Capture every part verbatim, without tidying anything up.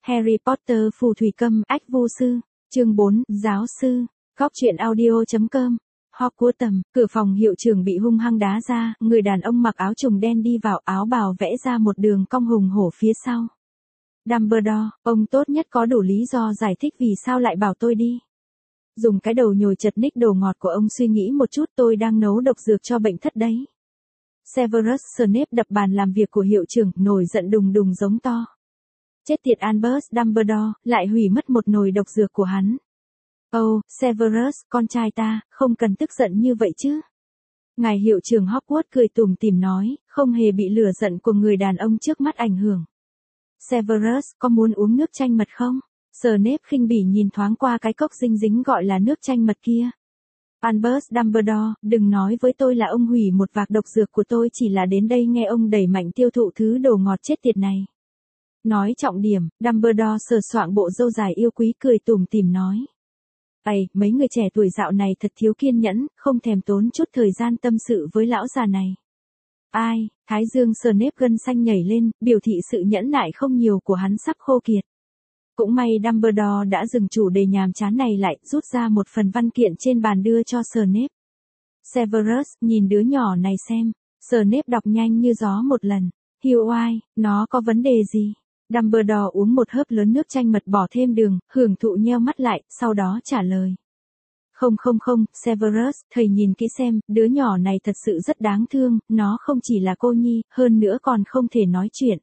Harry Potter phù thủy câm, ách vu sư, chương bốn, giáo sư, góc truyện audio chấm com. Hogwarts tầm, cửa phòng hiệu trưởng bị hung hăng đá ra, người đàn ông mặc áo trùng đen đi vào, áo bào vẽ ra một đường cong hùng hổ phía sau. Dumbledore, ông tốt nhất có đủ lý do giải thích vì sao lại bảo tôi đi. Dùng cái đầu nhồi chật ních đồ ngọt của ông suy nghĩ một chút, tôi đang nấu độc dược cho bệnh thất đấy. Severus Snape đập bàn làm việc của hiệu trưởng, nổi giận đùng đùng giống to. Chết tiệt Albus Dumbledore, lại hủy mất một nồi độc dược của hắn. Oh, Severus, con trai ta, không cần tức giận như vậy chứ. Ngài hiệu trưởng Hogwarts cười tủm tỉm nói, không hề bị lửa giận của người đàn ông trước mắt ảnh hưởng. Severus, có muốn uống nước chanh mật không? Snape khinh bỉ nhìn thoáng qua cái cốc dinh dính gọi là nước chanh mật kia. Albus Dumbledore, đừng nói với tôi là ông hủy một vạc độc dược của tôi, chỉ là đến đây nghe ông đẩy mạnh tiêu thụ thứ đồ ngọt chết tiệt này. Nói trọng điểm, Dumbledore sờ soạng bộ râu dài yêu quý cười tủm tỉm nói. Ây, mấy người trẻ tuổi dạo này thật thiếu kiên nhẫn, không thèm tốn chút thời gian tâm sự với lão già này. Ai, Thái Dương Snape gân xanh nhảy lên, biểu thị sự nhẫn nại không nhiều của hắn sắp khô kiệt. Cũng may Dumbledore đã dừng chủ đề nhàm chán này lại, rút ra một phần văn kiện trên bàn đưa cho Snape. Severus, nhìn đứa nhỏ này xem. Snape đọc nhanh như gió một lần. Hiêu oai, nó có vấn đề gì? Dumbledore uống một hớp lớn nước chanh mật bỏ thêm đường, hưởng thụ nheo mắt lại, sau đó trả lời. Không không không, Severus, thầy nhìn kỹ xem, đứa nhỏ này thật sự rất đáng thương, nó không chỉ là cô nhi, hơn nữa còn không thể nói chuyện.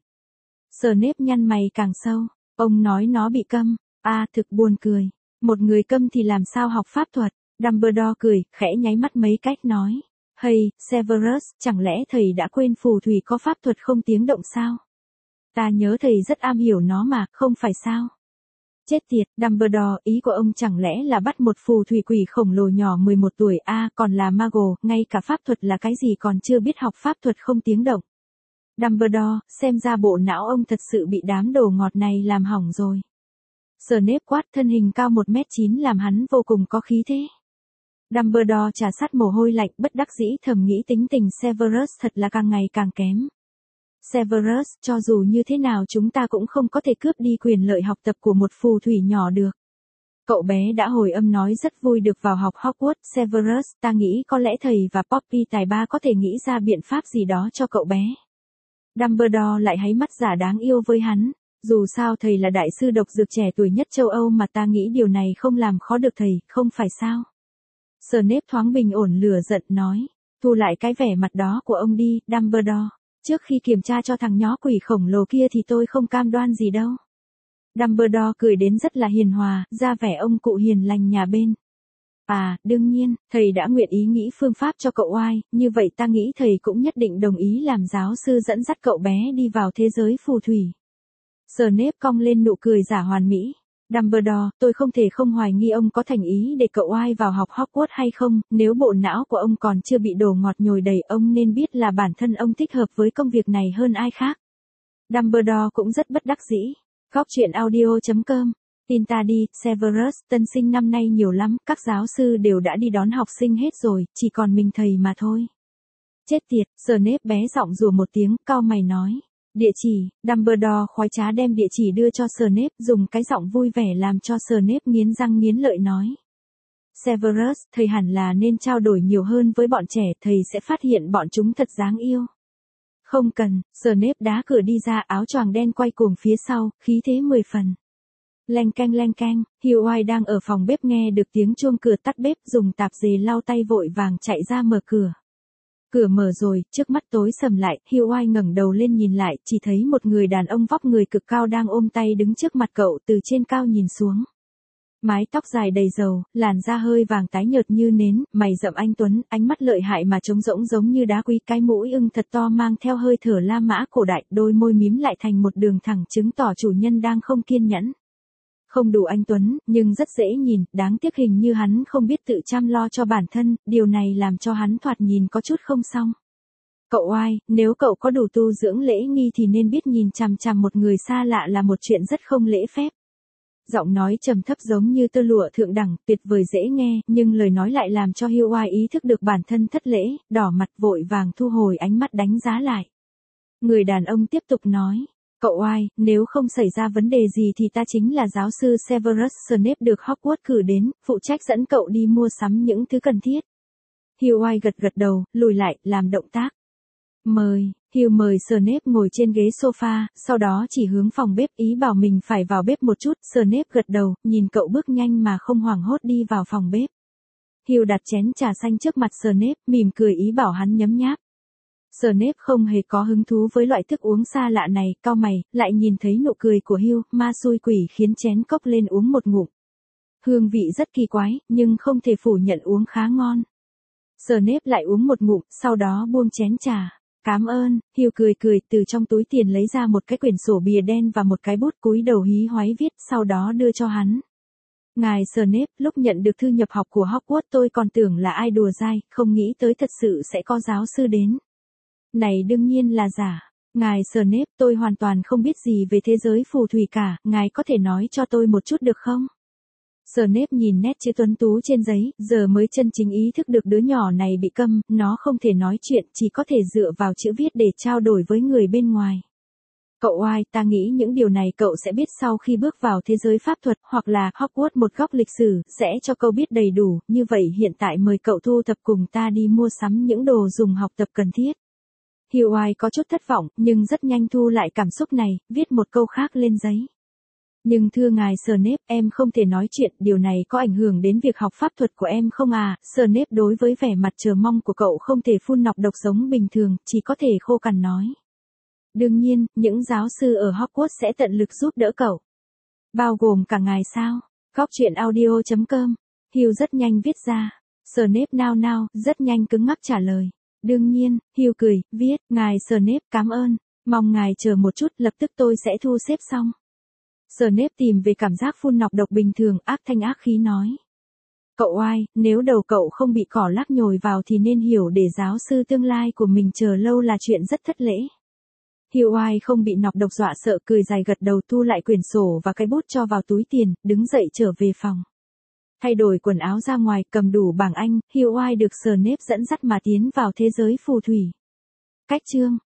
Snape nhăn mày càng sâu, ông nói nó bị câm, à thực buồn cười, một người câm thì làm sao học pháp thuật, Dumbledore cười, khẽ nháy mắt mấy cách nói. Hey, Severus, chẳng lẽ thầy đã quên phù thủy có pháp thuật không tiếng động sao? Ta nhớ thầy rất am hiểu nó mà, không phải sao? Chết tiệt, Dumbledore, ý của ông chẳng lẽ là bắt một phù thủy quỷ khổng lồ nhỏ mười một tuổi a à, còn là mago, ngay cả pháp thuật là cái gì còn chưa biết học pháp thuật không tiếng động. Dumbledore, xem ra bộ não ông thật sự bị đám đồ ngọt này làm hỏng rồi. Snape quát, thân hình cao một mét chín làm hắn vô cùng có khí thế. Dumbledore trà sát mồ hôi lạnh, bất đắc dĩ thầm nghĩ tính tình Severus thật là càng ngày càng kém. Severus, cho dù như thế nào chúng ta cũng không có thể cướp đi quyền lợi học tập của một phù thủy nhỏ được. Cậu bé đã hồi âm nói rất vui được vào học Hogwarts. Severus, ta nghĩ có lẽ thầy và Poppy tài ba có thể nghĩ ra biện pháp gì đó cho cậu bé. Dumbledore lại háy mắt giả đáng yêu với hắn. Dù sao thầy là đại sư độc dược trẻ tuổi nhất châu Âu mà ta nghĩ điều này không làm khó được thầy, không phải sao? Snape thoáng bình ổn lửa giận nói. Thu lại cái vẻ mặt đó của ông đi, Dumbledore. Trước khi kiểm tra cho thằng nhó quỷ khổng lồ kia thì tôi không cam đoan gì đâu. Dumbledore cười đến rất là hiền hòa, ra vẻ ông cụ hiền lành nhà bên. À, đương nhiên, thầy đã nguyện ý nghĩ phương pháp cho cậu oai, như vậy ta nghĩ thầy cũng nhất định đồng ý làm giáo sư dẫn dắt cậu bé đi vào thế giới phù thủy. Snape cong lên nụ cười giả hoàn mỹ. Dumbledore, tôi không thể không hoài nghi ông có thành ý để cậu oai vào học Hogwarts hay không, nếu bộ não của ông còn chưa bị đồ ngọt nhồi đầy, ông nên biết là bản thân ông thích hợp với công việc này hơn ai khác. Dumbledore cũng rất bất đắc dĩ. Góc truyện audio chấm com. Tin ta đi, Severus, tân sinh năm nay nhiều lắm, các giáo sư đều đã đi đón học sinh hết rồi, chỉ còn mình thầy mà thôi. Chết tiệt, Snape bé giọng rủa một tiếng, cau mày nói. Địa chỉ, Dumbledore khoái trá đem địa chỉ đưa cho Snape, dùng cái giọng vui vẻ làm cho Snape nghiến răng nghiến lợi nói. Severus, thầy hẳn là nên trao đổi nhiều hơn với bọn trẻ, thầy sẽ phát hiện bọn chúng thật đáng yêu. Không cần, Snape đá cửa đi ra, áo choàng đen quay cuồng phía sau, khí thế mười phần. Leng canh leng canh, Hugh đang ở phòng bếp nghe được tiếng chuông cửa tắt bếp, dùng tạp dề lau tay vội vàng chạy ra mở cửa. Cửa mở rồi, trước mắt tối sầm lại, Hugh ngẩng đầu lên nhìn lại, chỉ thấy một người đàn ông vóc người cực cao đang ôm tay đứng trước mặt cậu, từ trên cao nhìn xuống. Mái tóc dài đầy râu, làn da hơi vàng tái nhợt như nến, mày rậm anh tuấn, ánh mắt lợi hại mà trống rỗng giống như đá quý, cái mũi ưng thật to mang theo hơi thở La Mã cổ đại, đôi môi mím lại thành một đường thẳng chứng tỏ chủ nhân đang không kiên nhẫn. Không đủ anh tuấn, nhưng rất dễ nhìn, đáng tiếc hình như hắn không biết tự chăm lo cho bản thân, điều này làm cho hắn thoạt nhìn có chút không xong. Cậu oai, nếu cậu có đủ tu dưỡng lễ nghi thì nên biết nhìn chằm chằm một người xa lạ là một chuyện rất không lễ phép. Giọng nói trầm thấp giống như tơ lụa thượng đẳng, tuyệt vời dễ nghe, nhưng lời nói lại làm cho Hugh ý thức được bản thân thất lễ, đỏ mặt vội vàng thu hồi ánh mắt đánh giá lại. Người đàn ông tiếp tục nói. Cậu oai, nếu không xảy ra vấn đề gì thì ta chính là giáo sư Severus Snape được Hogwarts cử đến, phụ trách dẫn cậu đi mua sắm những thứ cần thiết. Hugh oai gật gật đầu, lùi lại, làm động tác. Mời, Hugh mời Snape ngồi trên ghế sofa, sau đó chỉ hướng phòng bếp ý bảo mình phải vào bếp một chút. Snape gật đầu, nhìn cậu bước nhanh mà không hoảng hốt đi vào phòng bếp. Hugh đặt chén trà xanh trước mặt Snape, mỉm cười ý bảo hắn nhấm nháp. Snape không hề có hứng thú với loại thức uống xa lạ này, cau mày, lại nhìn thấy nụ cười của Hugh, ma xui quỷ khiến chén cốc lên uống một ngụm. Hương vị rất kỳ quái, nhưng không thể phủ nhận uống khá ngon. Snape lại uống một ngụm, sau đó buông chén trà. Cảm ơn, Hugh cười cười, từ trong túi tiền lấy ra một cái quyển sổ bìa đen và một cái bút, cúi đầu hí hoáy viết, sau đó đưa cho hắn. Ngài Snape, lúc nhận được thư nhập học của Hogwarts tôi còn tưởng là ai đùa dai, không nghĩ tới thật sự sẽ có giáo sư đến. Này đương nhiên là giả. Ngài Snape, tôi hoàn toàn không biết gì về thế giới phù thủy cả, ngài có thể nói cho tôi một chút được không? Snape nhìn nét chữ tuấn tú trên giấy, giờ mới chân chính ý thức được đứa nhỏ này bị câm, nó không thể nói chuyện, chỉ có thể dựa vào chữ viết để trao đổi với người bên ngoài. Cậu oai, ta nghĩ những điều này cậu sẽ biết sau khi bước vào thế giới pháp thuật, hoặc là Hogwarts một góc lịch sử, sẽ cho cậu biết đầy đủ, như vậy hiện tại mời cậu thu thập cùng ta đi mua sắm những đồ dùng học tập cần thiết. Hugh oai có chút thất vọng, nhưng rất nhanh thu lại cảm xúc này, viết một câu khác lên giấy. Nhưng thưa ngài Snape, em không thể nói chuyện, điều này có ảnh hưởng đến việc học pháp thuật của em không à? Snape đối với vẻ mặt chờ mong của cậu không thể phun nọc độc giống bình thường, chỉ có thể khô cằn nói. Đương nhiên, những giáo sư ở Hogwarts sẽ tận lực giúp đỡ cậu. Bao gồm cả ngài sao? Góc truyện audio chấm com. Hugh rất nhanh viết ra. Snape nao nao, rất nhanh cứng ngắc trả lời. Đương nhiên, Hugh cười, viết, ngài Snape, cảm ơn. Mong ngài chờ một chút, lập tức tôi sẽ thu xếp xong. Snape tìm về cảm giác phun nọc độc bình thường, ác thanh ác khí nói. Cậu oai, nếu đầu cậu không bị cỏ lắc nhồi vào thì nên hiểu để giáo sư tương lai của mình chờ lâu là chuyện rất thất lễ. Hugh oai không bị nọc độc dọa sợ, cười dài gật đầu, thu lại quyển sổ và cái bút cho vào túi tiền, đứng dậy trở về phòng. Thay đổi quần áo ra ngoài, cầm đủ bảng Anh, Hugh oai được Snape dẫn dắt mà tiến vào thế giới phù thủy. Cách chương